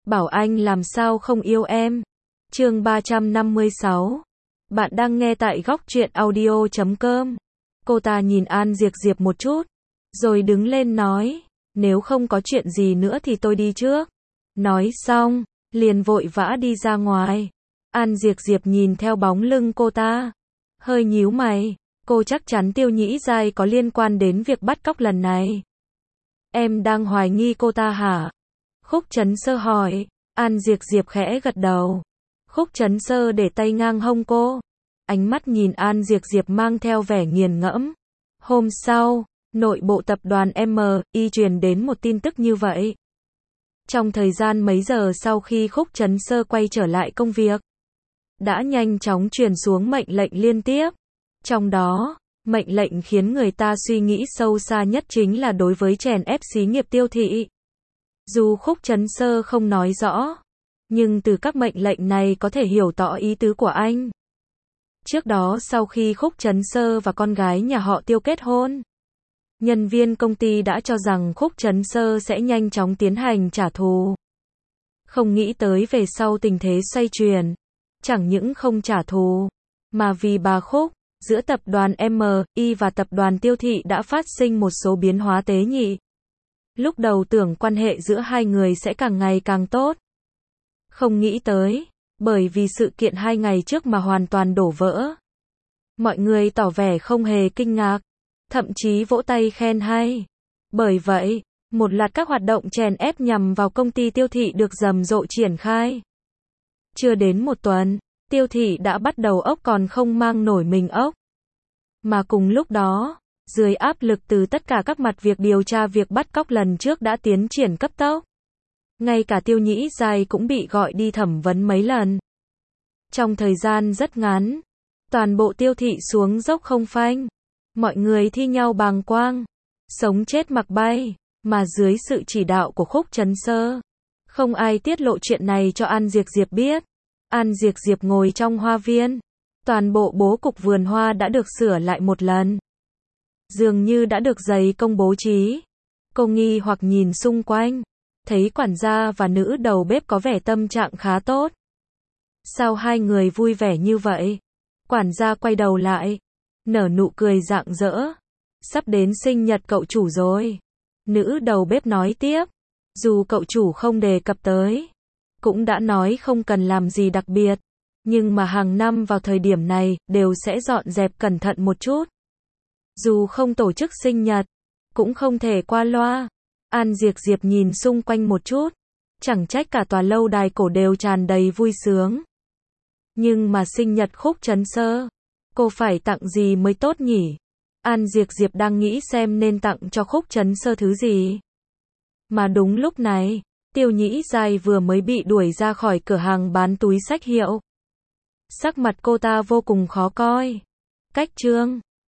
bảo anh làm sao không yêu em. Chương 356. Bạn đang nghe tại góc truyện audio.com. Cô ta nhìn An Diệp Diệp một chút, rồi đứng lên nói, nếu không có chuyện gì nữa thì tôi đi trước. Nói xong, liền vội vã đi ra ngoài. An Diệp Diệp nhìn theo bóng lưng cô ta, hơi nhíu mày, cô chắc chắn Tiêu Nhĩ Giai có liên quan đến việc bắt cóc lần này. Em đang hoài nghi cô ta hả? Khúc Trấn Sơ hỏi. An Diệp Diệp khẽ gật đầu. Khúc Trấn Sơ để tay ngang hông cô, ánh mắt nhìn An Diệp Diệp mang theo vẻ nghiền ngẫm. Hôm sau, nội bộ tập đoàn MI truyền đến một tin tức như vậy. Trong thời gian mấy giờ sau khi Khúc Trấn Sơ quay trở lại công việc, đã nhanh chóng truyền xuống mệnh lệnh liên tiếp. Trong đó, mệnh lệnh khiến người ta suy nghĩ sâu xa nhất chính là đối với chèn ép xí nghiệp Tiêu thị. Dù Khúc Trấn Sơ không nói rõ, nhưng từ các mệnh lệnh này có thể hiểu rõ ý tứ của anh. Trước đó sau khi Khúc Trấn Sơ và con gái nhà họ Tiêu kết hôn, nhân viên công ty đã cho rằng Khúc Trấn Sơ sẽ nhanh chóng tiến hành trả thù. Không nghĩ tới về sau tình thế xoay chuyển, chẳng những không trả thù, mà vì bà Khúc, giữa tập đoàn MI và tập đoàn Tiêu thị đã phát sinh một số biến hóa tế nhị. Lúc đầu tưởng quan hệ giữa hai người sẽ càng ngày càng tốt. Không nghĩ tới, bởi vì sự kiện 2 ngày trước mà hoàn toàn đổ vỡ. Mọi người tỏ vẻ không hề kinh ngạc, thậm chí vỗ tay khen hay. Bởi vậy, một loạt các hoạt động chèn ép nhằm vào công ty Tiêu thị được rầm rộ triển khai. Chưa đến một tuần, Tiêu thị đã bắt đầu ốc còn không mang nổi mình ốc. Mà cùng lúc đó, dưới áp lực từ tất cả các mặt, việc điều tra việc bắt cóc lần trước đã tiến triển cấp tốc. Ngay cả Tiêu Nhĩ Giai cũng bị gọi đi thẩm vấn mấy lần. Trong thời gian rất ngắn, toàn bộ Tiêu thị xuống dốc không phanh. Mọi người thi nhau bàng quang, sống chết mặc bay, mà dưới sự chỉ đạo của Khúc Trấn Sơ, không ai tiết lộ chuyện này cho An Diệp Diệp biết. An Diệp Diệp ngồi trong hoa viên, toàn bộ bố cục vườn hoa đã được sửa lại một lần. Dường như đã được dày công bố trí. Cô nghi hoặc nhìn xung quanh, thấy quản gia và nữ đầu bếp có vẻ tâm trạng khá tốt. Sao hai người vui vẻ như vậy? Quản gia quay đầu lại, nở nụ cười rạng rỡ. Sắp đến sinh nhật cậu chủ rồi. Nữ đầu bếp nói tiếp. Dù cậu chủ không đề cập tới, cũng đã nói không cần làm gì đặc biệt, nhưng mà hàng năm vào thời điểm này, đều sẽ dọn dẹp cẩn thận một chút. Dù không tổ chức sinh nhật, cũng không thể qua loa. An Diệp Diệp nhìn xung quanh một chút, chẳng trách cả tòa lâu đài cổ đều tràn đầy vui sướng. Nhưng mà sinh nhật Khúc Trấn Sơ, cô phải tặng gì mới tốt nhỉ? An Diệp Diệp đang nghĩ xem nên tặng cho Khúc Trấn Sơ thứ gì. Mà đúng lúc này, Tiêu Nhĩ Giai vừa mới bị đuổi ra khỏi cửa hàng bán túi xách hiệu. Sắc mặt cô ta vô cùng khó coi. Cách chương